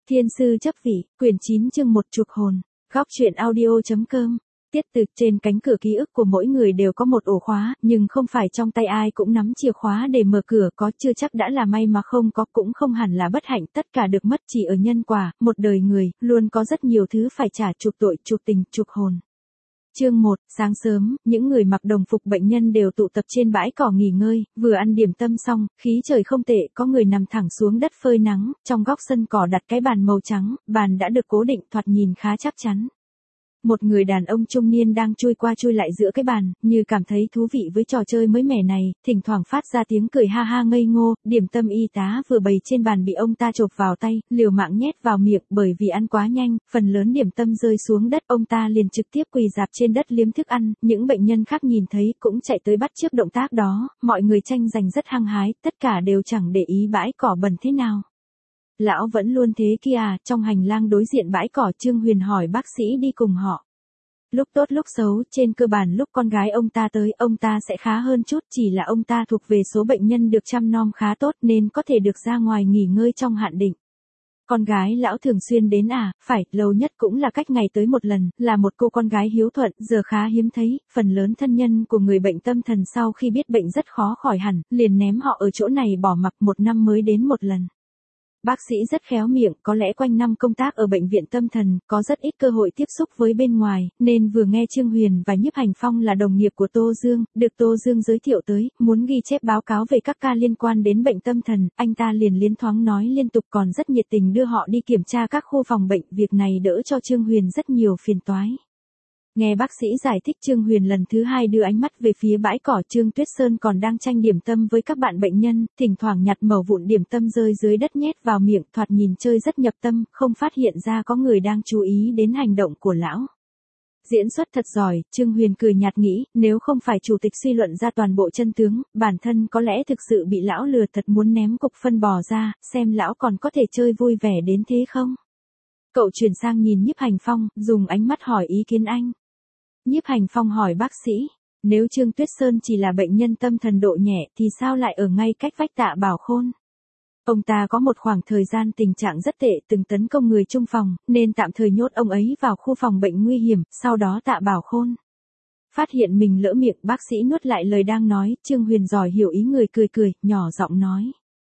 Thiên sư chấp vị, quyển 9 chương 1 trục hồn. Góc truyện audio.com. Tiết từ trên cánh cửa ký ức của mỗi người đều có một ổ khóa, nhưng không phải trong tay ai cũng nắm chìa khóa để mở cửa, có chưa chắc đã là may mà không có cũng không hẳn là bất hạnh, tất cả được mất chỉ ở nhân quả, một đời người, luôn có rất nhiều thứ phải trả, chuộc tội, chuộc tình, chuộc hồn. Chương 1, sáng sớm, những người mặc đồng phục bệnh nhân đều tụ tập trên bãi cỏ nghỉ ngơi, vừa ăn điểm tâm xong, khí trời không tệ, có người nằm thẳng xuống đất phơi nắng, trong góc sân cỏ đặt cái bàn màu trắng, bàn đã được cố định, thoạt nhìn khá chắc chắn. Một người đàn ông trung niên đang chui qua chui lại giữa cái bàn, như cảm thấy thú vị với trò chơi mới mẻ này, thỉnh thoảng phát ra tiếng cười ha ha ngây ngô, điểm tâm y tá vừa bày trên bàn bị ông ta chộp vào tay, liều mạng nhét vào miệng, bởi vì ăn quá nhanh, phần lớn điểm tâm rơi xuống đất, ông ta liền trực tiếp quỳ rạp trên đất liếm thức ăn, những bệnh nhân khác nhìn thấy cũng chạy tới bắt chước động tác đó, mọi người tranh giành rất hăng hái, tất cả đều chẳng để ý bãi cỏ bẩn thế nào. Lão vẫn luôn thế kia à, trong hành lang đối diện bãi cỏ Trương Huyền hỏi bác sĩ đi cùng họ. Lúc tốt lúc xấu, trên cơ bản lúc con gái ông ta tới, ông ta sẽ khá hơn chút, chỉ là ông ta thuộc về số bệnh nhân được chăm nom khá tốt nên có thể được ra ngoài nghỉ ngơi trong hạn định. Con gái lão thường xuyên đến à, phải, lâu nhất cũng là cách ngày tới một lần, là một cô con gái hiếu thuận, giờ khá hiếm thấy, phần lớn thân nhân của người bệnh tâm thần sau khi biết bệnh rất khó khỏi hẳn, liền ném họ ở chỗ này bỏ mặc, một năm mới đến một lần. Bác sĩ rất khéo miệng, có lẽ quanh năm công tác ở bệnh viện tâm thần, có rất ít cơ hội tiếp xúc với bên ngoài, nên vừa nghe Trương Huyền và Nhiếp Hành Phong là đồng nghiệp của Tô Dương, được Tô Dương giới thiệu tới, muốn ghi chép báo cáo về các ca liên quan đến bệnh tâm thần, anh ta liền liến thoáng nói liên tục, còn rất nhiệt tình đưa họ đi kiểm tra các khu phòng bệnh, việc này đỡ cho Trương Huyền rất nhiều phiền toái. Nghe bác sĩ giải thích, Trương Huyền lần thứ hai đưa ánh mắt về phía bãi cỏ, Trương Tuyết Sơn còn đang tranh điểm tâm với các bạn bệnh nhân, thỉnh thoảng nhặt mẩu vụn điểm tâm rơi dưới đất nhét vào miệng, thoạt nhìn chơi rất nhập tâm, không phát hiện ra có người đang chú ý đến hành động của lão. Diễn xuất thật giỏi, Trương Huyền cười nhạt nghĩ, nếu không phải chủ tịch suy luận ra toàn bộ chân tướng, bản thân có lẽ thực sự bị lão lừa, thật muốn ném cục phân bò ra, xem lão còn có thể chơi vui vẻ đến thế không. Cậu chuyển sang nhìn Nhiếp Hành Phong, dùng ánh mắt hỏi ý kiến anh. Nhiếp Hành Phong hỏi bác sĩ, nếu Trương Tuyết Sơn chỉ là bệnh nhân tâm thần độ nhẹ thì sao lại ở ngay cách vách Tạ Bảo Khôn? Ông ta có một khoảng thời gian tình trạng rất tệ, từng tấn công người chung phòng, nên tạm thời nhốt ông ấy vào khu phòng bệnh nguy hiểm, sau đó Tạ Bảo Khôn phát hiện mình lỡ miệng, bác sĩ nuốt lại lời đang nói, Trương Huyền giỏi hiểu ý người, cười cười, nhỏ giọng nói.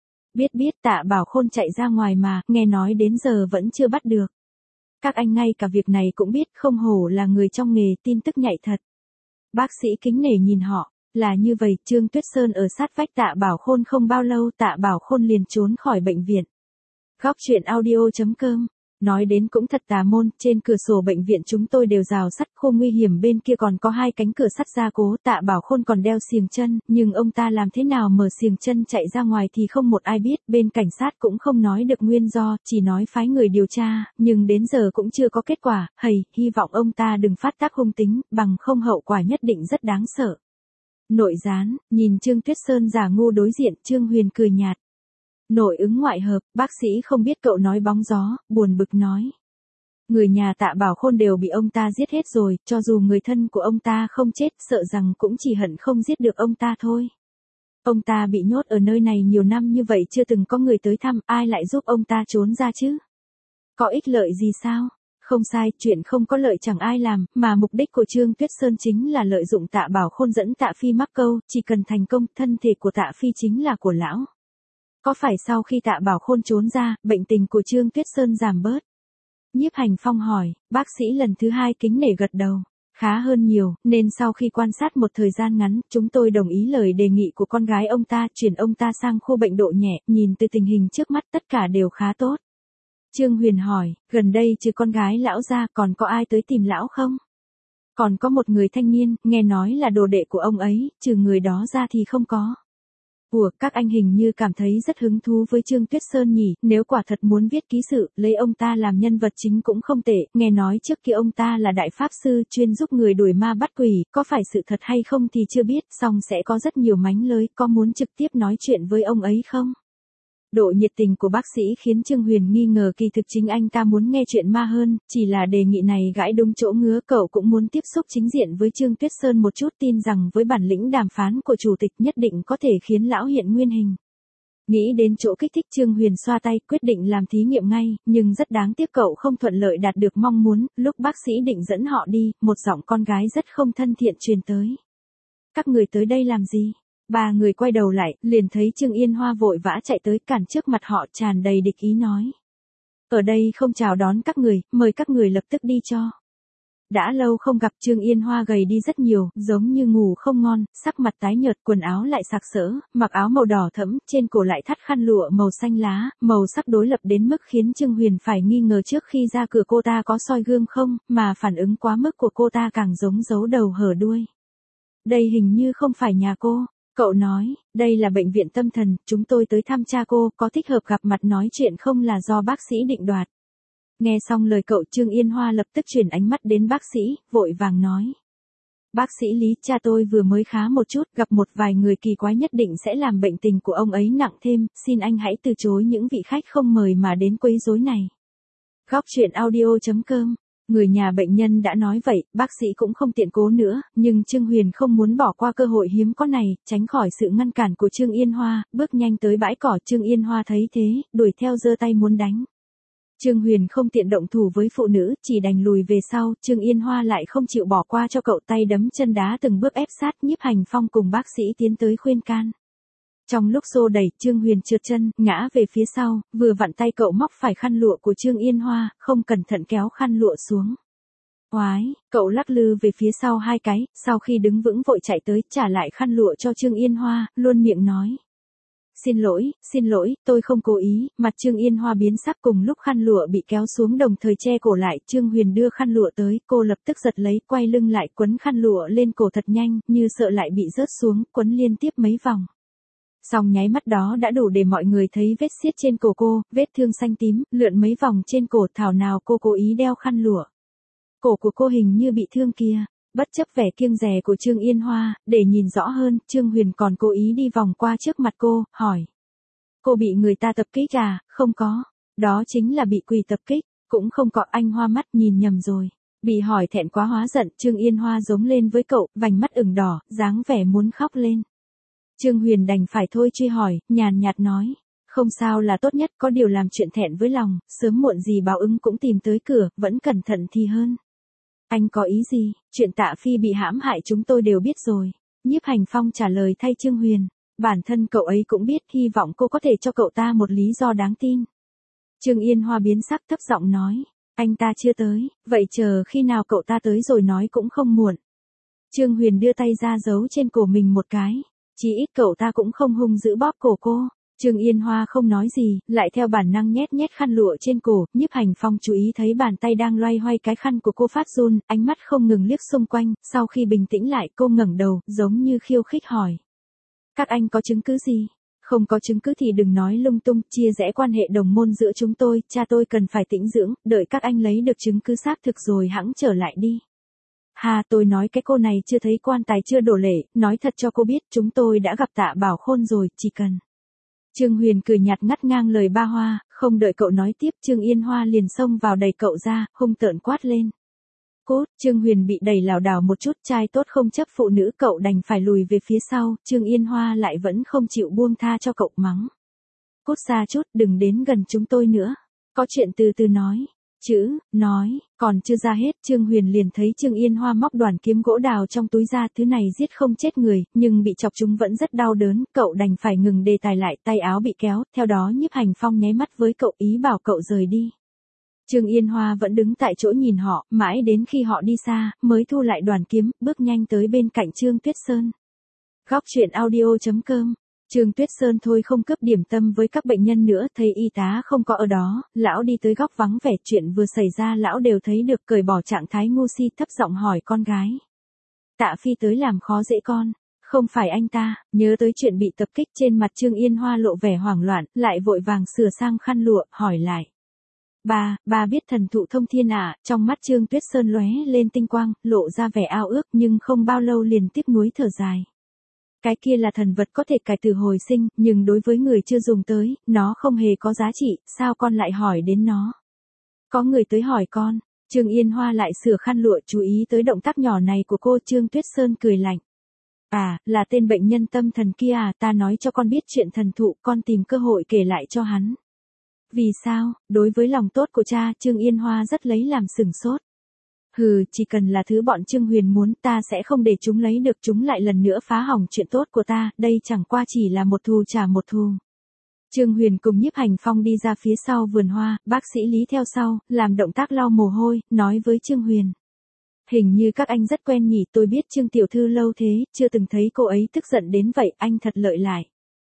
Biết Tạ Bảo Khôn chạy ra ngoài mà, nghe nói đến giờ vẫn chưa bắt được. Các anh ngay cả việc này cũng biết, không hổ là người trong nghề, tin tức nhạy thật. Bác sĩ kính nể nhìn họ, là như vậy, Trương Tuyết Sơn ở sát vách Tạ Bảo Khôn không bao lâu, Tạ Bảo Khôn liền trốn khỏi bệnh viện. Góc truyện audio.com. Nói đến cũng thật tà môn, trên cửa sổ bệnh viện chúng tôi đều rào sắt, khu nguy hiểm bên kia còn có 2 cánh cửa sắt gia cố, Tạ Bảo Khôn còn đeo xiềng chân, nhưng ông ta làm thế nào mở xiềng chân chạy ra ngoài thì không một ai biết, bên cảnh sát cũng không nói được nguyên do, chỉ nói phái người điều tra, nhưng đến giờ cũng chưa có kết quả, hy vọng ông ta đừng phát tác hung tính, bằng không hậu quả nhất định rất đáng sợ. Nội gián, nhìn Trương Tuyết Sơn giả ngu đối diện, Trương Huyền cười nhạt. Nội ứng ngoại hợp, bác sĩ không biết cậu nói bóng gió, buồn bực nói. Người nhà Tạ Bảo Khôn đều bị ông ta giết hết rồi, cho dù người thân của ông ta không chết, sợ rằng cũng chỉ hận không giết được ông ta thôi. Ông ta bị nhốt ở nơi này nhiều năm như vậy chưa từng có người tới thăm, ai lại giúp ông ta trốn ra chứ? Có ích lợi gì sao? Không sai, chuyện không có lợi chẳng ai làm, mà mục đích của Trương Tuyết Sơn chính là lợi dụng Tạ Bảo Khôn dẫn Tạ Phi mắc câu, chỉ cần thành công, thân thể của Tạ Phi chính là của lão. Có phải sau khi Tạ Bảo Khôn trốn ra, bệnh tình của Trương Tuyết Sơn giảm bớt? Nhiếp Hành Phong hỏi, bác sĩ lần thứ hai kính nể gật đầu. Khá hơn nhiều, nên sau khi quan sát một thời gian ngắn, chúng tôi đồng ý lời đề nghị của con gái ông ta, chuyển ông ta sang khu bệnh độ nhẹ, nhìn từ tình hình trước mắt tất cả đều khá tốt. Trương Huyền hỏi, gần đây trừ con gái lão ra, còn có ai tới tìm lão không? Còn có một người thanh niên, nghe nói là đồ đệ của ông ấy, trừ người đó ra thì không có. Các anh hình như cảm thấy rất hứng thú với Trương Tuyết Sơn nhỉ, nếu quả thật muốn viết ký sự, lấy ông ta làm nhân vật chính cũng không tệ, nghe nói trước kia ông ta là đại pháp sư chuyên giúp người đuổi ma bắt quỷ, có phải sự thật hay không thì chưa biết, song sẽ có rất nhiều mánh lới, có muốn trực tiếp nói chuyện với ông ấy không? Độ nhiệt tình của bác sĩ khiến Trương Huyền nghi ngờ kỳ thực chính anh ta muốn nghe chuyện ma hơn, chỉ là đề nghị này gãi đúng chỗ ngứa, cậu cũng muốn tiếp xúc chính diện với Trương Tuyết Sơn một chút, tin rằng với bản lĩnh đàm phán của chủ tịch nhất định có thể khiến lão hiện nguyên hình. Nghĩ đến chỗ kích thích Trương Huyền xoa tay quyết định làm thí nghiệm ngay, nhưng rất đáng tiếc cậu không thuận lợi đạt được mong muốn, lúc bác sĩ định dẫn họ đi, một giọng con gái rất không thân thiện truyền tới. Các người tới đây làm gì? Ba người quay đầu lại, liền thấy Trương Yên Hoa vội vã chạy tới cản trước mặt họ tràn đầy địch ý nói. Ở đây không chào đón các người, mời các người lập tức đi cho. Đã lâu không gặp Trương Yên Hoa gầy đi rất nhiều, giống như ngủ không ngon, sắc mặt tái nhợt, quần áo lại sặc sỡ, mặc áo màu đỏ thẫm, trên cổ lại thắt khăn lụa màu xanh lá, màu sắc đối lập đến mức khiến Trương Huyền phải nghi ngờ trước khi ra cửa cô ta có soi gương không, mà phản ứng quá mức của cô ta càng giống giấu đầu hở đuôi. Đây hình như không phải nhà cô. Cậu nói, đây là bệnh viện tâm thần, chúng tôi tới thăm cha cô, có thích hợp gặp mặt nói chuyện không là do bác sĩ định đoạt. Nghe xong lời cậu Trương Yên Hoa lập tức chuyển ánh mắt đến bác sĩ, vội vàng nói. Bác sĩ Lý, cha tôi vừa mới khá một chút, gặp một vài người kỳ quái nhất định sẽ làm bệnh tình của ông ấy nặng thêm, xin anh hãy từ chối những vị khách không mời mà đến quấy rối này. Góc truyện audio.com. Người nhà bệnh nhân đã nói vậy, bác sĩ cũng không tiện cố nữa, nhưng Trương Huyền không muốn bỏ qua cơ hội hiếm có này, tránh khỏi sự ngăn cản của Trương Yên Hoa, bước nhanh tới bãi cỏ. Trương Yên Hoa thấy thế, đuổi theo giơ tay muốn đánh. Trương Huyền không tiện động thủ với phụ nữ, chỉ đành lùi về sau, Trương Yên Hoa lại không chịu bỏ qua cho cậu, tay đấm chân đá từng bước ép sát. Nhiếp Hành Phong cùng bác sĩ tiến tới khuyên can. Trong lúc xô đẩy, Trương Huyền trượt chân, ngã về phía sau, vừa vặn tay cậu móc phải khăn lụa của Trương Yên Hoa, không cẩn thận kéo khăn lụa xuống. Oái, cậu lắc lư về phía sau hai cái, sau khi đứng vững vội chạy tới, trả lại khăn lụa cho Trương Yên Hoa, luôn miệng nói. Xin lỗi, tôi không cố ý. Mặt Trương Yên Hoa biến sắc, cùng lúc khăn lụa bị kéo xuống đồng thời che cổ lại. Trương Huyền đưa khăn lụa tới, cô lập tức giật lấy, quay lưng lại quấn khăn lụa lên cổ thật nhanh, như sợ lại bị rớt xuống, quấn liên tiếp mấy vòng. Xong nháy mắt đó đã đủ để mọi người thấy vết xiết trên cổ cô, vết thương xanh tím, lượn mấy vòng trên cổ, thảo nào cô cố ý đeo khăn lụa. Cổ của cô hình như bị thương kia. Bất chấp vẻ kiêng dè của Trương Yên Hoa, để nhìn rõ hơn, Trương Huyền còn cố ý đi vòng qua trước mặt cô, hỏi. Cô bị người ta tập kích à? Không có. Đó chính là bị quỷ tập kích, cũng không có. Anh Hoa mắt nhìn nhầm rồi. Bị hỏi thẹn quá hóa giận, Trương Yên Hoa giống lên với cậu, vành mắt ửng đỏ, dáng vẻ muốn khóc lên. Trương Huyền đành phải thôi truy hỏi, nhàn nhạt nói. Không sao là tốt nhất, có điều làm chuyện thẹn với lòng, sớm muộn gì báo ứng cũng tìm tới cửa, vẫn cẩn thận thì hơn. Anh có ý gì? Chuyện Tạ Phi bị hãm hại chúng tôi đều biết rồi. Nhiếp Hành Phong trả lời thay Trương Huyền. Bản thân cậu ấy cũng biết, hy vọng cô có thể cho cậu ta một lý do đáng tin. Trương Yên Hoa biến sắc, thấp giọng nói. Anh ta chưa tới, vậy chờ khi nào cậu ta tới rồi nói cũng không muộn. Trương Huyền đưa tay ra giấu trên cổ mình một cái. Chỉ ít cậu ta cũng không hung dữ bóp cổ cô. Trương Yên Hoa không nói gì, lại theo bản năng nhét nhét khăn lụa trên cổ. Nhiếp Hành Phong chú ý thấy bàn tay đang loay hoay cái khăn của cô phát run, ánh mắt không ngừng liếc xung quanh. Sau khi bình tĩnh lại, cô ngẩng đầu, giống như khiêu khích hỏi. Các anh có chứng cứ gì? Không có chứng cứ thì đừng nói lung tung, chia rẽ quan hệ đồng môn giữa chúng tôi, cha tôi cần phải tĩnh dưỡng, đợi các anh lấy được chứng cứ xác thực rồi hẵng trở lại đi. Hà, tôi nói cái cô này chưa thấy quan tài chưa đổ lệ, nói thật cho cô biết, chúng tôi đã gặp Tạ Bảo Khôn rồi, chỉ cần. Trương Huyền cười nhạt ngắt ngang lời ba Hoa, không đợi cậu nói tiếp, Trương Yên Hoa liền xông vào đẩy cậu ra, hung tợn quát lên. Cút, Trương Huyền bị đẩy lảo đảo một chút, trai tốt không chấp phụ nữ, cậu đành phải lùi về phía sau, Trương Yên Hoa lại vẫn không chịu buông tha cho cậu, mắng. Cút xa chút, đừng đến gần chúng tôi nữa. Có chuyện từ từ nói. Nói, còn chưa ra hết, Trương Huyền liền thấy Trương Yên Hoa móc đoàn kiếm gỗ đào trong túi ra, thứ này giết không chết người, nhưng bị chọc chúng vẫn rất đau đớn, cậu đành phải ngừng đề tài lại, tay áo bị kéo, theo đó Nhiếp Hành Phong nháy mắt với cậu, ý bảo cậu rời đi. Trương Yên Hoa vẫn đứng tại chỗ nhìn họ, mãi đến khi họ đi xa, mới thu lại đoàn kiếm, bước nhanh tới bên cạnh Trương Tuyết Sơn. Góc truyện audio.com. Trương Tuyết Sơn thôi không cướp điểm tâm với các bệnh nhân nữa, thấy y tá không có ở đó, lão đi tới góc vắng vẻ, chuyện vừa xảy ra lão đều thấy được, cởi bỏ trạng thái ngu si, thấp giọng hỏi con gái. Tạ Phi tới làm khó dễ con. Không phải anh ta. Nhớ tới chuyện bị tập kích, trên mặt Trương Yên Hoa lộ vẻ hoảng loạn, lại vội vàng sửa sang khăn lụa, hỏi lại. Ba biết thần thụ thông thiên à? Trong mắt Trương Tuyết Sơn lóe lên tinh quang, lộ ra vẻ ao ước, nhưng không bao lâu liền tiếc nuối thở dài. Cái kia là thần vật có thể cải tử hồi sinh, nhưng đối với người chưa dùng tới, nó không hề có giá trị, sao con lại hỏi đến nó? Có người tới hỏi con. Trương Yên Hoa lại sửa khăn lụa, chú ý tới động tác nhỏ này của cô. Trương Tuyết Sơn cười lạnh. À, là tên bệnh nhân tâm thần kia à, ta nói cho con biết chuyện thần thụ, con tìm cơ hội kể lại cho hắn. Vì sao? Đối với lòng tốt của cha, Trương Yên Hoa rất lấy làm sửng sốt. Hừ, chỉ cần là thứ bọn Trương Huyền muốn, ta sẽ không để chúng lấy được, chúng lại lần nữa phá hỏng chuyện tốt của ta, đây chẳng qua chỉ là một thù trả một thù. Trương Huyền cùng Nhiếp Hành Phong đi ra phía sau vườn hoa, bác sĩ Lý theo sau, làm động tác lau mồ hôi, nói với Trương Huyền. Hình như các anh rất quen nhỉ, tôi biết Trương tiểu thư lâu thế, chưa từng thấy cô ấy tức giận đến vậy, anh thật lợi hại.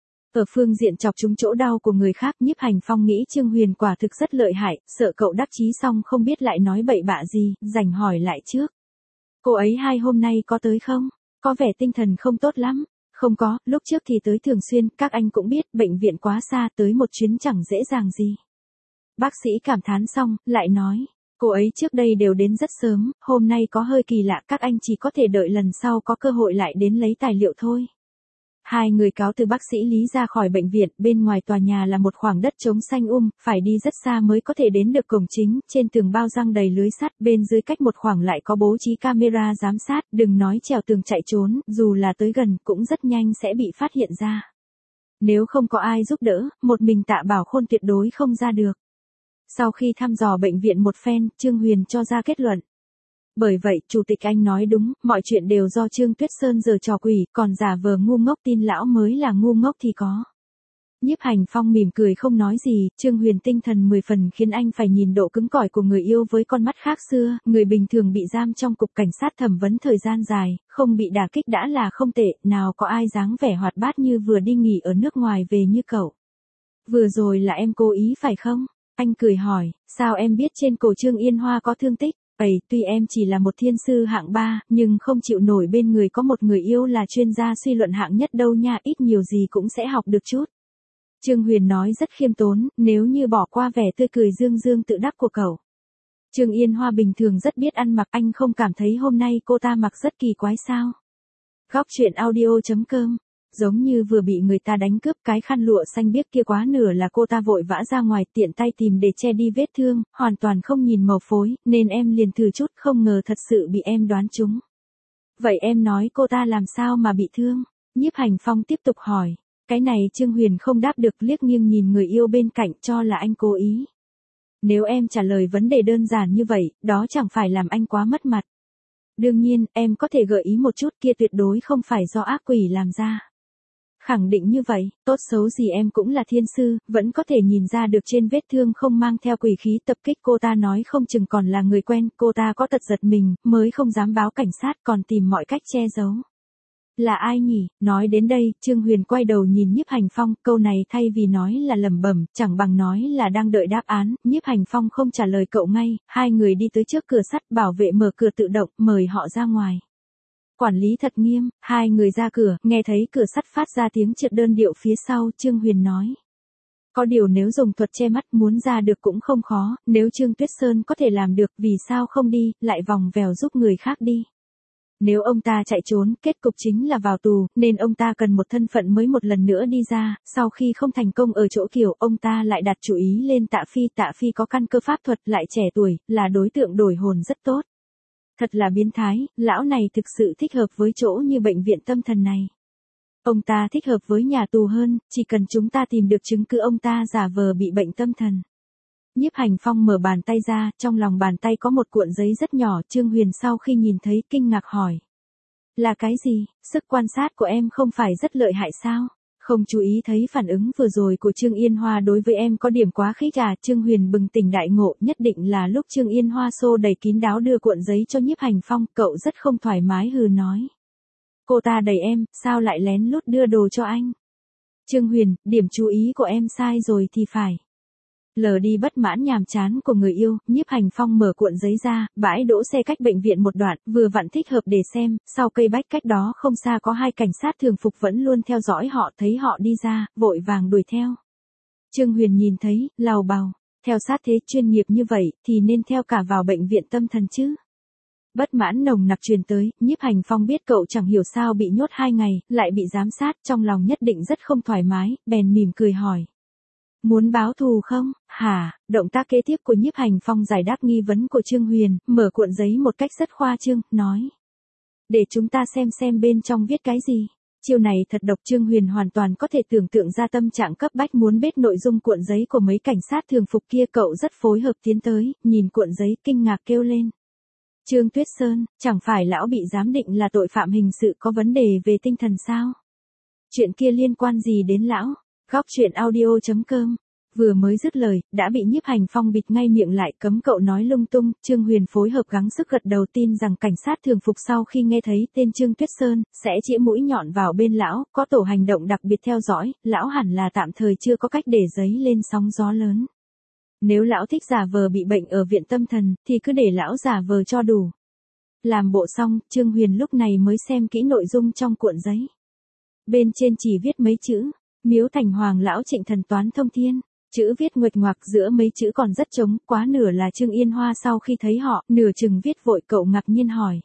Ở phương diện chọc trúng chỗ đau của người khác, Nhiếp Hành Phong nghĩ Trương Huyền quả thực rất lợi hại, sợ cậu đắc chí xong không biết lại nói bậy bạ gì, rảnh hỏi lại trước. Cô ấy hai hôm nay có tới không? Có vẻ tinh thần không tốt lắm. Không có, lúc trước thì tới thường xuyên, các anh cũng biết, bệnh viện quá xa, tới một chuyến chẳng dễ dàng gì. Bác sĩ cảm thán xong, lại nói, cô ấy trước đây đều đến rất sớm, hôm nay có hơi kỳ lạ, các anh chỉ có thể đợi lần sau có cơ hội lại đến lấy tài liệu thôi. Hai người cáo từ bác sĩ Lý ra khỏi bệnh viện, bên ngoài tòa nhà là một khoảng đất trống xanh phải đi rất xa mới có thể đến được cổng chính, trên tường bao răng đầy lưới sắt, bên dưới cách một khoảng lại có bố trí camera giám sát, đừng nói trèo tường chạy trốn, dù là tới gần cũng rất nhanh sẽ bị phát hiện ra. Nếu không có ai giúp đỡ, một mình Tạ Bảo Khôn tuyệt đối không ra được. Sau khi thăm dò bệnh viện một phen, Trương Huyền cho ra kết luận. Bởi vậy, Chủ tịch Anh nói đúng, mọi chuyện đều do Trương Tuyết Sơn giở trò quỷ, còn giả vờ ngu ngốc tin lão mới là ngu ngốc thì có. Nhiếp Hành Phong mỉm cười không nói gì, Trương Huyền tinh thần 10 phần khiến anh phải nhìn độ cứng cỏi của người yêu với con mắt khác xưa, người bình thường bị giam trong cục cảnh sát thẩm vấn thời gian dài, không bị đả kích đã là không tệ, nào có ai dáng vẻ hoạt bát như vừa đi nghỉ ở nước ngoài về như cậu. Vừa rồi là em cố ý phải không? Anh cười hỏi, sao em biết trên cổ Trương Yên Hoa có thương tích? Tuy em chỉ là một thiên sư hạng 3, nhưng không chịu nổi bên người có một người yêu là chuyên gia suy luận hạng nhất đâu nha, ít nhiều gì cũng sẽ học được chút. Trương Huyền nói rất khiêm tốn, nếu như bỏ qua vẻ tươi cười dương dương tự đắc của cậu. Trương Yên Hoa bình thường rất biết ăn mặc, anh không cảm thấy hôm nay cô ta mặc rất kỳ quái sao? Góc truyện audio.com. Giống như vừa bị người ta đánh cướp, cái khăn lụa xanh biếc kia quá nửa là cô ta vội vã ra ngoài tiện tay tìm để che đi vết thương, hoàn toàn không nhìn màu phối, nên em liền thử chút, không ngờ thật sự bị em đoán trúng. Vậy em nói cô ta làm sao mà bị thương? Nhiếp Hành Phong tiếp tục hỏi. Cái này Trương Huyền không đáp được, liếc nghiêng nhìn người yêu bên cạnh cho là anh cố ý. Nếu em trả lời vấn đề đơn giản như vậy, đó chẳng phải làm anh quá mất mặt. Đương nhiên, em có thể gợi ý một chút, kia tuyệt đối không phải do ác quỷ làm ra. Khẳng định như vậy, tốt xấu gì em cũng là thiên sư, vẫn có thể nhìn ra được trên vết thương không mang theo quỷ khí tập kích, cô ta nói không chừng còn là người quen, cô ta có tật giật mình, mới không dám báo cảnh sát còn tìm mọi cách che giấu. Là ai nhỉ? Nói đến đây, Trương Huyền quay đầu nhìn Nhiếp Hành Phong, câu này thay vì nói là lẩm bẩm, chẳng bằng nói là đang đợi đáp án. Nhiếp Hành Phong không trả lời cậu ngay, hai người đi tới trước cửa sắt, bảo vệ mở cửa tự động, mời họ ra ngoài. Quản lý thật nghiêm, hai người ra cửa, nghe thấy cửa sắt phát ra tiếng trượt đơn điệu phía sau, Trương Huyền nói. Có điều nếu dùng thuật che mắt muốn ra được cũng không khó, nếu Trương Tuyết Sơn có thể làm được, vì sao không đi, lại vòng vèo giúp người khác đi. Nếu ông ta chạy trốn, kết cục chính là vào tù, nên ông ta cần một thân phận mới một lần nữa đi ra, sau khi không thành công ở chỗ Kiều, ông ta lại đặt chú ý lên Tạ Phi có căn cơ pháp thuật, lại trẻ tuổi, là đối tượng đổi hồn rất tốt. Thật là biến thái, lão này thực sự thích hợp với chỗ như bệnh viện tâm thần này. Ông ta thích hợp với nhà tù hơn, chỉ cần chúng ta tìm được chứng cứ ông ta giả vờ bị bệnh tâm thần. Nhiếp Hành Phong mở bàn tay ra, trong lòng bàn tay có một cuộn giấy rất nhỏ, Trương Huyền sau khi nhìn thấy kinh ngạc hỏi. Là cái gì, sức quan sát của em không phải rất lợi hại sao? Không chú ý thấy phản ứng vừa rồi của Trương Yên Hoa đối với em có điểm quá khích à? Trương Huyền bừng tỉnh đại ngộ, nhất định là lúc Trương Yên Hoa xô đầy kín đáo đưa cuộn giấy cho Nhiếp Hành Phong, cậu rất không thoải mái hừ nói. Cô ta đẩy em, sao lại lén lút đưa đồ cho anh? Trương Huyền, điểm chú ý của em sai rồi thì phải. Lờ đi bất mãn nhàm chán của người yêu, Nhiếp Hành Phong mở cuộn giấy ra, bãi đỗ xe cách bệnh viện một đoạn, vừa vặn thích hợp để xem, sau cây bách cách đó không xa có hai cảnh sát thường phục vẫn luôn theo dõi họ, thấy họ đi ra, vội vàng đuổi theo. Trương Huyền nhìn thấy, lào bào, theo sát thế chuyên nghiệp như vậy, thì nên theo cả vào bệnh viện tâm thần chứ. Bất mãn nồng nặc truyền tới, Nhiếp Hành Phong biết cậu chẳng hiểu sao bị nhốt 2 ngày, lại bị giám sát, trong lòng nhất định rất không thoải mái, bèn mỉm cười hỏi. Muốn báo thù không? Hả? Động tác kế tiếp của Nhiếp Hành Phong giải đáp nghi vấn của Trương Huyền, mở cuộn giấy một cách rất khoa trương, nói. Để chúng ta xem bên trong viết cái gì. Chiêu này thật độc. Trương Huyền hoàn toàn có thể tưởng tượng ra tâm trạng cấp bách muốn bết nội dung cuộn giấy của mấy cảnh sát thường phục kia. Cậu rất phối hợp tiến tới, nhìn cuộn giấy kinh ngạc kêu lên. Trương Tuyết Sơn, chẳng phải lão bị giám định là tội phạm hình sự có vấn đề về tinh thần sao? Chuyện kia liên quan gì đến lão? Góc truyện audio.com. Vừa mới dứt lời, đã bị Nhiếp Hành Phong bịt ngay miệng lại, cấm cậu nói lung tung. Trương Huyền phối hợp gắng sức gật đầu, tin rằng cảnh sát thường phục sau khi nghe thấy tên Trương Tuyết Sơn, sẽ chĩa mũi nhọn vào bên lão, có tổ hành động đặc biệt theo dõi, lão hẳn là tạm thời chưa có cách để giấy lên sóng gió lớn. Nếu lão thích giả vờ bị bệnh ở viện tâm thần, thì cứ để lão giả vờ cho đủ. Làm bộ xong, Trương Huyền lúc này mới xem kỹ nội dung trong cuộn giấy. Bên trên chỉ viết mấy chữ, Miếu Thành Hoàng lão Trịnh thần toán thông thiên. Chữ viết nguệch ngoạc, giữa mấy chữ còn rất trống, quá nửa là Trương Yên Hoa sau khi thấy họ, nửa chừng viết vội. Cậu ngạc nhiên hỏi.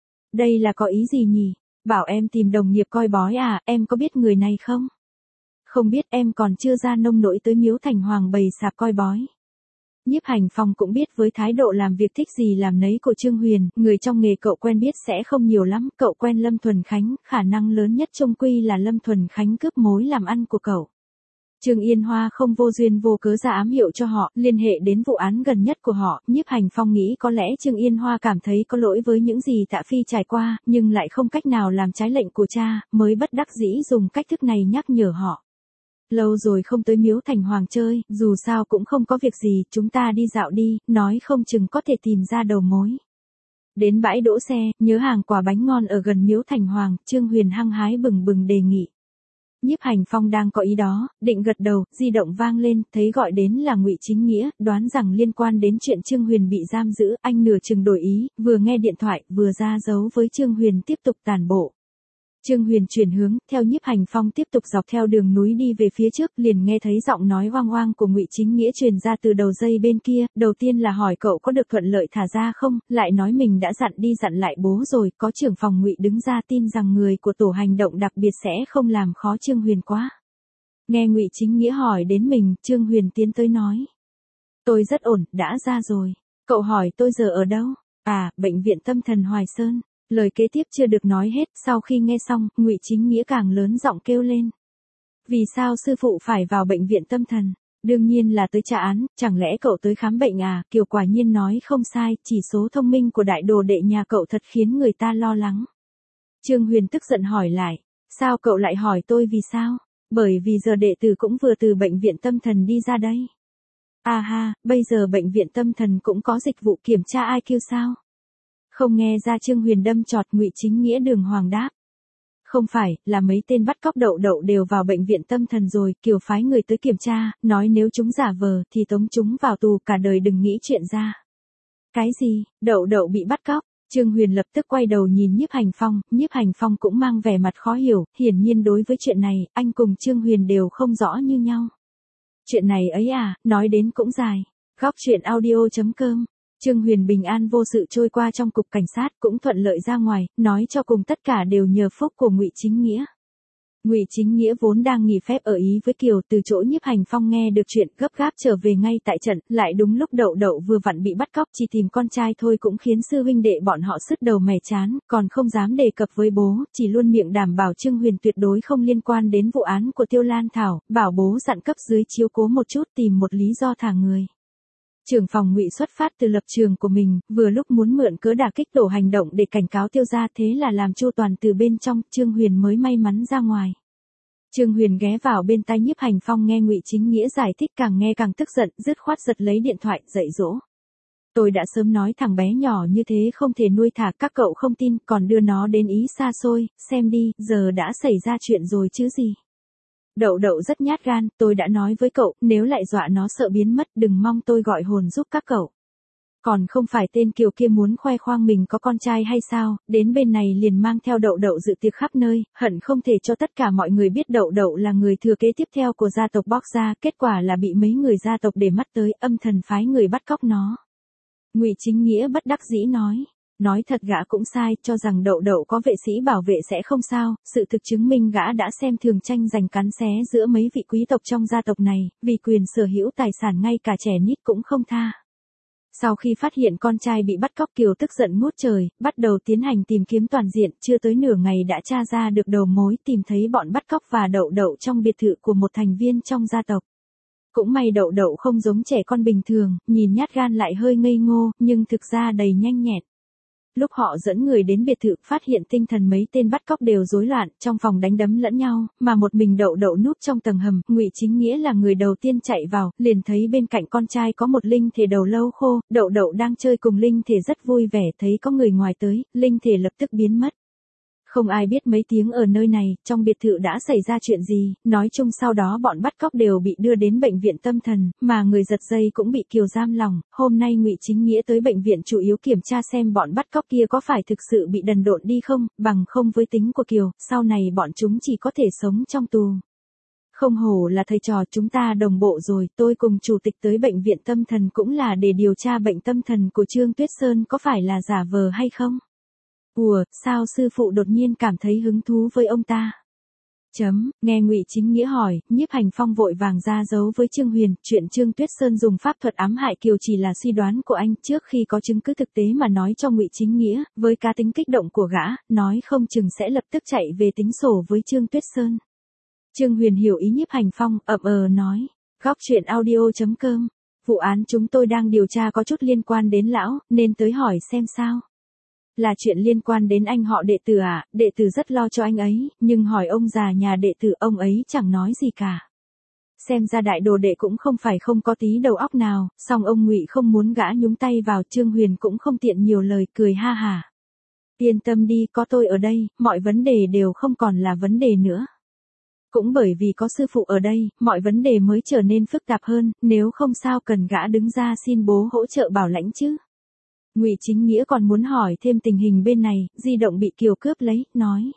Đây là có ý gì nhỉ? Bảo em tìm đồng nghiệp coi bói à, em có biết người này không? Không biết, em còn chưa ra nông nỗi tới Miếu Thành Hoàng bày sạp coi bói. Nhiếp Hành Phong cũng biết với thái độ làm việc thích gì làm nấy của Trương Huyền, người trong nghề cậu quen biết sẽ không nhiều lắm. Cậu quen Lâm Thuần Khánh, khả năng lớn nhất chung quy là Lâm Thuần Khánh cướp mối làm ăn của cậu. Trương Yên Hoa không vô duyên vô cớ ra ám hiệu cho họ, liên hệ đến vụ án gần nhất của họ. Nhiếp Hành Phong nghĩ có lẽ Trương Yên Hoa cảm thấy có lỗi với những gì Tạ Phi trải qua, nhưng lại không cách nào làm trái lệnh của cha, mới bất đắc dĩ dùng cách thức này nhắc nhở họ. Lâu rồi không tới Miếu Thành Hoàng chơi, dù sao cũng không có việc gì, chúng ta đi dạo đi, nói không chừng có thể tìm ra đầu mối. Đến bãi đỗ xe, nhớ hàng quả bánh ngon ở gần Miếu Thành Hoàng, Trương Huyền hăng hái bừng bừng đề nghị. Nhiếp Hành Phong đang có ý đó, định gật đầu, di động vang lên, thấy gọi đến là Ngụy Chính Nghĩa, đoán rằng liên quan đến chuyện Trương Huyền bị giam giữ, anh nửa chừng đổi ý, vừa nghe điện thoại, vừa ra dấu với Trương Huyền tiếp tục tản bộ. Trương Huyền chuyển hướng, theo Nhiếp Hành Phong tiếp tục dọc theo đường núi đi về phía trước, liền nghe thấy giọng nói oang oang của Ngụy Chính Nghĩa truyền ra từ đầu dây bên kia. Đầu tiên là hỏi cậu có được thuận lợi thả ra không, lại nói mình đã dặn đi dặn lại bố rồi. Có trưởng phòng Ngụy đứng ra tin rằng người của tổ hành động đặc biệt sẽ không làm khó Trương Huyền quá. Nghe Ngụy Chính Nghĩa hỏi đến mình, Trương Huyền tiến tới nói. Tôi rất ổn, đã ra rồi. Cậu hỏi tôi giờ ở đâu? À, bệnh viện tâm thần Hoài Sơn. Lời kế tiếp chưa được nói hết, sau khi nghe xong, Ngụy Chính Nghĩa càng lớn giọng kêu lên. Vì sao sư phụ phải vào bệnh viện tâm thần? Đương nhiên là tới trả án, chẳng lẽ cậu tới khám bệnh à? Kiều quả nhiên nói không sai, chỉ số thông minh của đại đồ đệ nhà cậu thật khiến người ta lo lắng. Trương Huyền tức giận hỏi lại, sao cậu lại hỏi tôi vì sao? Bởi vì giờ đệ tử cũng vừa từ bệnh viện tâm thần đi ra đây. À ha, bây giờ bệnh viện tâm thần cũng có dịch vụ kiểm tra IQ sao? Không nghe ra Trương Huyền đâm chọt. Ngụy Chính Nghĩa đường hoàng đáp. Không phải, là mấy tên bắt cóc Đậu Đậu đều vào bệnh viện tâm thần rồi, Kiều phái người tới kiểm tra, nói nếu chúng giả vờ thì tống chúng vào tù cả đời đừng nghĩ chuyện ra. Cái gì, Đậu Đậu bị bắt cóc? Trương Huyền lập tức quay đầu nhìn Nhiếp Hành Phong cũng mang vẻ mặt khó hiểu, hiển nhiên đối với chuyện này, anh cùng Trương Huyền đều không rõ như nhau. Chuyện này ấy à, nói đến cũng dài. Góc truyện audio.com. Trương Huyền bình an vô sự trôi qua trong cục cảnh sát, cũng thuận lợi ra ngoài, nói cho cùng tất cả đều nhờ phúc của Ngụy Chính Nghĩa. Ngụy Chính Nghĩa vốn đang nghỉ phép ở Ý với Kiều, từ chỗ Nhiếp Hành Phong nghe được chuyện, gấp gáp trở về ngay tại trận, lại đúng lúc Đậu Đậu vừa vặn bị bắt cóc, chỉ tìm con trai thôi cũng khiến sư huynh đệ bọn họ sứt đầu mẻ chán, còn không dám đề cập với bố, chỉ luôn miệng đảm bảo Trương Huyền tuyệt đối không liên quan đến vụ án của Tiêu Lan Thảo, bảo bố dặn cấp dưới chiếu cố một chút, tìm một lý do thả người. Trưởng phòng Ngụy xuất phát từ lập trường của mình, vừa lúc muốn mượn cớ đả kích tổ hành động để cảnh cáo Tiêu gia, thế là làm chu toàn từ bên trong, Trương Huyền mới may mắn ra ngoài. Trương Huyền ghé vào bên tai Nhiếp Hành Phong nghe Ngụy Chính Nghĩa giải thích, càng nghe càng tức giận, dứt khoát giật lấy điện thoại, dạy dỗ. Tôi đã sớm nói thằng bé nhỏ như thế không thể nuôi thả, các cậu không tin, còn đưa nó đến Ý xa xôi, xem đi, giờ đã xảy ra chuyện rồi chứ gì. Đậu Đậu rất nhát gan, tôi đã nói với cậu, nếu lại dọa nó sợ biến mất, đừng mong tôi gọi hồn giúp các cậu. Còn không phải tên Kiều kia muốn khoe khoang mình có con trai hay sao, đến bên này liền mang theo Đậu Đậu dự tiệc khắp nơi, hận không thể cho tất cả mọi người biết Đậu Đậu là người thừa kế tiếp theo của gia tộc Bóc Gia, kết quả là bị mấy người gia tộc để mắt tới, âm thầm phái người bắt cóc nó. Ngụy Chính Nghĩa bất đắc dĩ nói. Nói thật gã cũng sai, cho rằng Đậu Đậu có vệ sĩ bảo vệ sẽ không sao, sự thực chứng minh gã đã xem thường tranh giành cắn xé giữa mấy vị quý tộc trong gia tộc này, vì quyền sở hữu tài sản ngay cả trẻ nít cũng không tha. Sau khi phát hiện con trai bị bắt cóc, Kiều tức giận ngút trời, bắt đầu tiến hành tìm kiếm toàn diện, chưa tới nửa ngày đã tra ra được đầu mối, tìm thấy bọn bắt cóc và Đậu Đậu trong biệt thự của một thành viên trong gia tộc. Cũng may Đậu Đậu không giống trẻ con bình thường, nhìn nhát gan lại hơi ngây ngô, nhưng thực ra đầy nhanh nhẹn. Lúc họ dẫn người đến biệt thự, phát hiện tinh thần mấy tên bắt cóc đều rối loạn, trong phòng đánh đấm lẫn nhau, mà một mình Đậu Đậu núp trong tầng hầm. Ngụy Chính Nghĩa là người đầu tiên chạy vào, liền thấy bên cạnh con trai có một linh thể đầu lâu khô. Đậu Đậu đang chơi cùng linh thể rất vui vẻ, thấy có người ngoài tới, linh thể lập tức biến mất. Không ai biết mấy tiếng ở nơi này, trong biệt thự đã xảy ra chuyện gì, nói chung sau đó bọn bắt cóc đều bị đưa đến bệnh viện tâm thần, mà người giật dây cũng bị Kiều giam lòng. Hôm nay Ngụy Chính Nghĩa tới bệnh viện chủ yếu kiểm tra xem bọn bắt cóc kia có phải thực sự bị đần độn đi không, bằng không với tính của Kiều, sau này bọn chúng chỉ có thể sống trong tù. Không hổ là thầy trò, chúng ta đồng bộ rồi, tôi cùng chủ tịch tới bệnh viện tâm thần cũng là để điều tra bệnh tâm thần của Trương Tuyết Sơn có phải là giả vờ hay không. Ủa, sao sư phụ đột nhiên cảm thấy hứng thú với ông ta? Nghe Ngụy Chính Nghĩa hỏi, Nhiếp Hành Phong vội vàng ra giấu với Trương Huyền, chuyện Trương Tuyết Sơn dùng pháp thuật ám hại Kiều chỉ là suy đoán của anh, trước khi có chứng cứ thực tế mà nói cho Ngụy Chính Nghĩa, với cá tính kích động của gã, nói không chừng sẽ lập tức chạy về tính sổ với Trương Tuyết Sơn. Trương Huyền hiểu ý Nhiếp Hành Phong, nói, Góc Truyện Audio.com, vụ án chúng tôi đang điều tra có chút liên quan đến lão, nên tới hỏi xem sao. Là chuyện liên quan đến anh họ Đệ Tử à? Đệ Tử rất lo cho anh ấy, nhưng hỏi ông già nhà Đệ Tử, ông ấy chẳng nói gì cả. Xem ra đại đồ đệ cũng không phải không có tí đầu óc nào, song ông Ngụy không muốn gã nhúng tay vào. Trương Huyền cũng không tiện nhiều lời, cười ha hả. Yên tâm đi, có tôi ở đây, mọi vấn đề đều không còn là vấn đề nữa. Cũng bởi vì có sư phụ ở đây, mọi vấn đề mới trở nên phức tạp hơn, nếu không sao cần gã đứng ra xin bố hỗ trợ bảo lãnh chứ. Ngụy Chính Nghĩa còn muốn hỏi thêm tình hình bên này, di động bị Kiều cướp lấy, nói.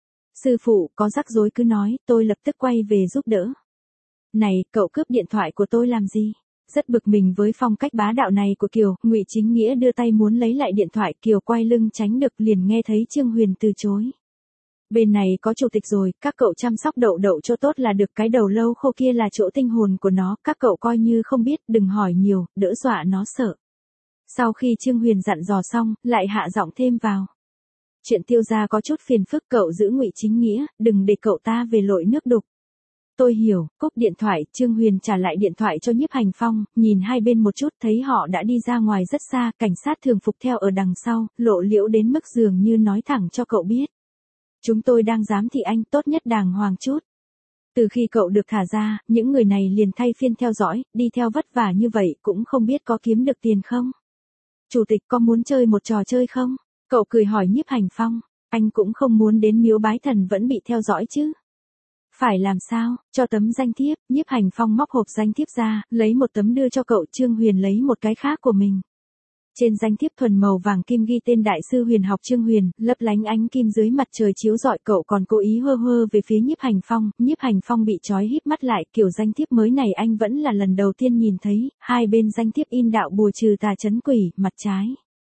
Sư phụ, có rắc rối cứ nói, tôi lập tức quay về giúp đỡ. Này, cậu cướp điện thoại của tôi làm gì? Rất bực mình với phong cách bá đạo này của Kiều, Ngụy Chính Nghĩa đưa tay muốn lấy lại điện thoại, Kiều quay lưng tránh được, liền nghe thấy Trương Huyền từ chối. Bên này có chủ tịch rồi, các cậu chăm sóc Đậu Đậu cho tốt là được, cái đầu lâu khô kia là chỗ tinh hồn của nó, các cậu coi như không biết, đừng hỏi nhiều, đỡ dọa nó sợ. Sau khi Trương Huyền dặn dò xong, lại hạ giọng thêm vào. Chuyện Tiêu gia có chút phiền phức, cậu giữ Ngụy Chính Nghĩa, đừng để cậu ta về lội nước đục. Tôi hiểu, cúp điện thoại, Trương Huyền trả lại điện thoại cho Nhiếp Hành Phong, nhìn hai bên một chút thấy họ đã đi ra ngoài rất xa, cảnh sát thường phục theo ở đằng sau, lộ liễu đến mức dường như nói thẳng cho cậu biết. Chúng tôi đang giám thị anh, tốt nhất đàng hoàng chút. Từ khi cậu được thả ra, những người này liền thay phiên theo dõi, đi theo vất vả như vậy cũng không biết có kiếm được tiền không. Chủ tịch có muốn chơi một trò chơi không? Cậu cười hỏi Nhiếp Hành Phong, anh cũng không muốn đến miếu bái thần vẫn bị theo dõi chứ. Phải làm sao, cho tấm danh thiếp, Nhiếp Hành Phong móc hộp danh thiếp ra, lấy một tấm đưa cho cậu, Trương Huyền lấy một cái khác của mình. Trên danh thiếp thuần màu vàng kim ghi tên Đại sư Huyền học Trương Huyền, lấp lánh ánh kim dưới mặt trời chiếu rọi, cậu còn cố ý hơ hơ về phía Nhiếp Hành Phong. Nhiếp Hành Phong bị trói híp mắt lại, kiểu danh thiếp mới này anh vẫn là lần đầu tiên nhìn thấy, hai bên danh thiếp in đạo bùa trừ tà trấn quỷ, mặt trái.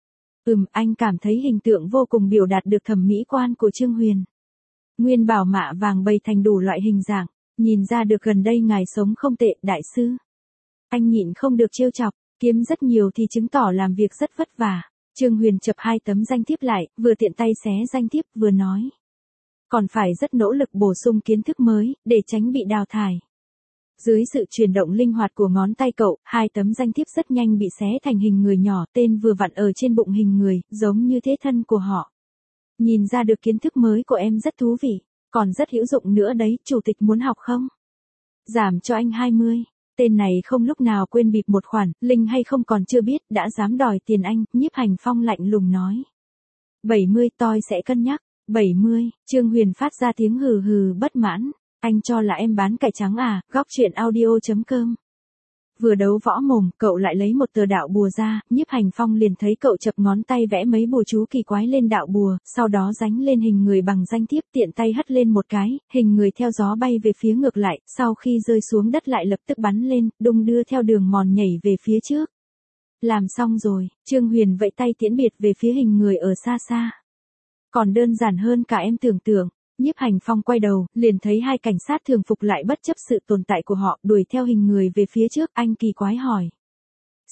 Anh cảm thấy hình tượng vô cùng biểu đạt được thẩm mỹ quan của Trương Huyền. Nguyên bảo mạ vàng bày thành đủ loại hình dạng, nhìn ra được gần đây ngài sống không tệ, đại sư. Anh nhịn không được trêu chọc. Kiếm rất nhiều thì chứng tỏ làm việc rất vất vả. Trương Huyền chập hai tấm danh thiếp lại, vừa tiện tay xé danh thiếp vừa nói. Còn phải rất nỗ lực bổ sung kiến thức mới, để tránh bị đào thải. Dưới sự chuyển động linh hoạt của ngón tay cậu, hai tấm danh thiếp rất nhanh bị xé thành hình người nhỏ, tên vừa vặn ở trên bụng hình người, giống như thế thân của họ. Nhìn ra được kiến thức mới của em rất thú vị, còn rất hữu dụng nữa đấy, chủ tịch muốn học không? Giảm cho anh 20. Tên này không lúc nào quên bịp một khoản, linh hay không còn chưa biết, đã dám đòi tiền anh, Nhiếp Hành Phong lạnh lùng nói. 70, tôi sẽ cân nhắc. 70, Trương Huyền phát ra tiếng hừ hừ bất mãn. Anh cho là em bán cải trắng à? Góc Truyện Audio.com. Vừa đấu võ mồm, cậu lại lấy một tờ đạo bùa ra, Nhiếp Hành Phong liền thấy cậu chập ngón tay vẽ mấy bùa chú kỳ quái lên đạo bùa, sau đó dánh lên hình người bằng danh thiếp, tiện tay hất lên một cái, hình người theo gió bay về phía ngược lại, sau khi rơi xuống đất lại lập tức bắn lên, đung đưa theo đường mòn nhảy về phía trước. Làm xong rồi, Trương Huyền vẫy tay tiễn biệt về phía hình người ở xa xa. Còn đơn giản hơn cả em tưởng tượng. Nhiếp Hành Phong quay đầu, liền thấy hai cảnh sát thường phục lại bất chấp sự tồn tại của họ, đuổi theo hình người về phía trước, anh kỳ quái hỏi.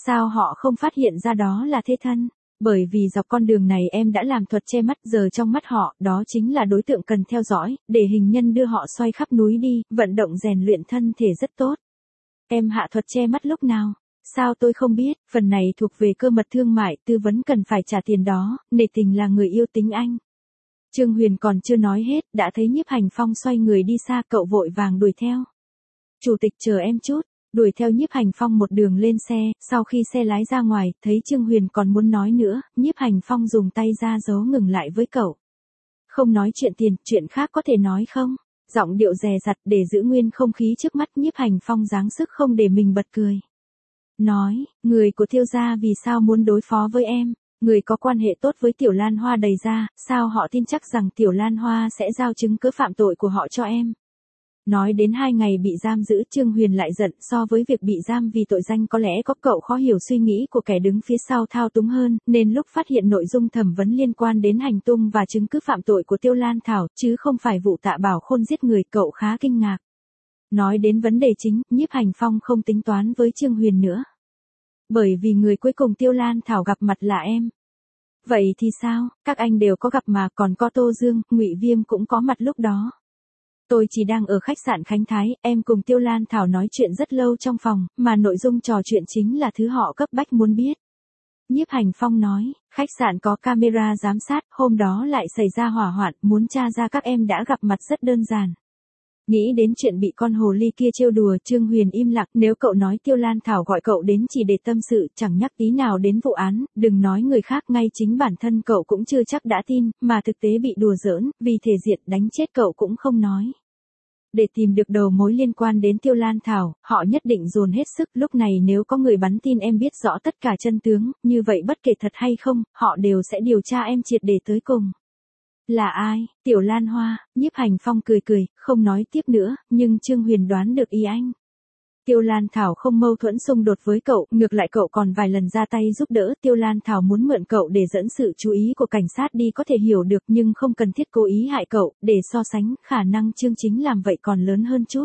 Sao họ không phát hiện ra đó là thế thân? Bởi vì dọc con đường này em đã làm thuật che mắt, giờ trong mắt họ, đó chính là đối tượng cần theo dõi, để hình nhân đưa họ xoay khắp núi đi, vận động rèn luyện thân thể rất tốt. Em hạ thuật che mắt lúc nào? Sao tôi không biết, phần này thuộc về cơ mật thương mại, tư vấn cần phải trả tiền đó, nể tình là người yêu tính anh. Trương Huyền còn chưa nói hết, đã thấy Nhiếp Hành Phong xoay người đi xa, cậu vội vàng đuổi theo. Chủ tịch chờ em chút, đuổi theo Nhiếp Hành Phong một đường lên xe, sau khi xe lái ra ngoài, thấy Trương Huyền còn muốn nói nữa, Nhiếp Hành Phong dùng tay ra dấu ngừng lại với cậu. Không nói chuyện tiền, chuyện khác có thể nói không? Giọng điệu dè dặt để giữ nguyên không khí trước mắt. Nhiếp Hành Phong giáng sức không để mình bật cười. Nói, người của Thiêu gia vì sao muốn đối phó với em? Người có quan hệ tốt với Tiểu Lan Hoa đầy ra, sao họ tin chắc rằng Tiểu Lan Hoa sẽ giao chứng cứ phạm tội của họ cho em? Nói đến 2 ngày bị giam giữ, Trương Huyền lại giận, so với việc bị giam vì tội danh có lẽ có cậu khó hiểu suy nghĩ của kẻ đứng phía sau thao túng hơn, nên lúc phát hiện nội dung thẩm vấn liên quan đến hành tung và chứng cứ phạm tội của Tiêu Lan Thảo, chứ không phải vụ Tạ Bảo Khôn giết người, cậu khá kinh ngạc. Nói đến vấn đề chính, Nhiếp Hành Phong không tính toán với Trương Huyền nữa. Bởi vì người cuối cùng Tiêu Lan Thảo gặp mặt là em. Vậy thì sao, các anh đều có gặp mà, còn có Tô Dương, Ngụy Viêm cũng có mặt lúc đó. Tôi chỉ đang ở khách sạn Khánh Thái, em cùng Tiêu Lan Thảo nói chuyện rất lâu trong phòng, mà nội dung trò chuyện chính là thứ họ cấp bách muốn biết. Nhiếp Hành Phong nói, khách sạn có camera giám sát, hôm đó lại xảy ra hỏa hoạn, muốn tra ra các em đã gặp mặt rất đơn giản. Nghĩ đến chuyện bị con hồ ly kia trêu đùa, Trương Huyền im lặng, nếu cậu nói Tiêu Lan Thảo gọi cậu đến chỉ để tâm sự, chẳng nhắc tí nào đến vụ án, đừng nói người khác, ngay chính bản thân cậu cũng chưa chắc đã tin, mà thực tế bị đùa giỡn, vì thể diện đánh chết cậu cũng không nói. Để tìm được đầu mối liên quan đến Tiêu Lan Thảo, họ nhất định dồn hết sức, lúc này nếu có người bắn tin em biết rõ tất cả chân tướng, như vậy bất kể thật hay không, họ đều sẽ điều tra em triệt để tới cùng. Là ai? Tiểu Lan Hoa. Nhiếp Hành Phong cười cười, không nói tiếp nữa, nhưng Trương Huyền đoán được ý anh. Tiêu Lan Thảo không mâu thuẫn xung đột với cậu, ngược lại cậu còn vài lần ra tay giúp đỡ. Tiêu Lan Thảo muốn mượn cậu để dẫn sự chú ý của cảnh sát đi, có thể hiểu được, nhưng không cần thiết cố ý hại cậu, để so sánh, khả năng Trương Chính làm vậy còn lớn hơn chút.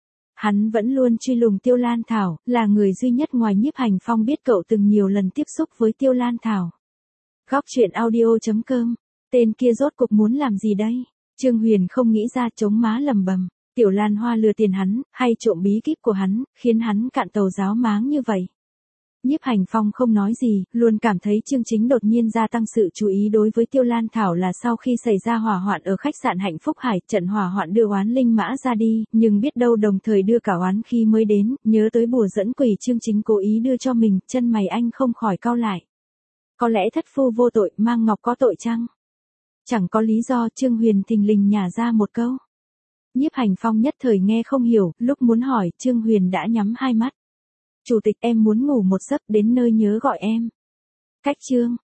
Hắn vẫn luôn truy lùng Tiêu Lan Thảo, là người duy nhất ngoài Nhiếp Hành Phong biết cậu từng nhiều lần tiếp xúc với Tiêu Lan Thảo. Góc truyện audio.com. Tên kia rốt cục muốn làm gì đây? Trương Huyền không nghĩ ra, chống má lầm bầm. Tiểu Lan Hoa lừa tiền hắn, hay trộm bí kíp của hắn, khiến hắn cạn tàu giáo máng như vậy. Nhiếp Hành Phong không nói gì, luôn cảm thấy Trương Chính đột nhiên gia tăng sự chú ý đối với Tiêu Lan Thảo là sau khi xảy ra hỏa hoạn ở khách sạn Hạnh Phúc Hải, trận hỏa hoạn đưa oán linh mã ra đi, nhưng biết đâu đồng thời đưa cả oán khi mới đến, nhớ tới bùa dẫn quỷ Trương Chính cố ý đưa cho mình, chân mày anh không khỏi cau lại. Có lẽ thất phu vô tội, mang ngọc có tội chăng? Chẳng có lý do, Trương Huyền thình lình nhả ra một câu. Nhiếp Hành Phong nhất thời nghe không hiểu, lúc muốn hỏi, Trương Huyền đã nhắm hai mắt. Chủ tịch, em muốn ngủ một giấc, đến nơi nhớ gọi em. Cách chương.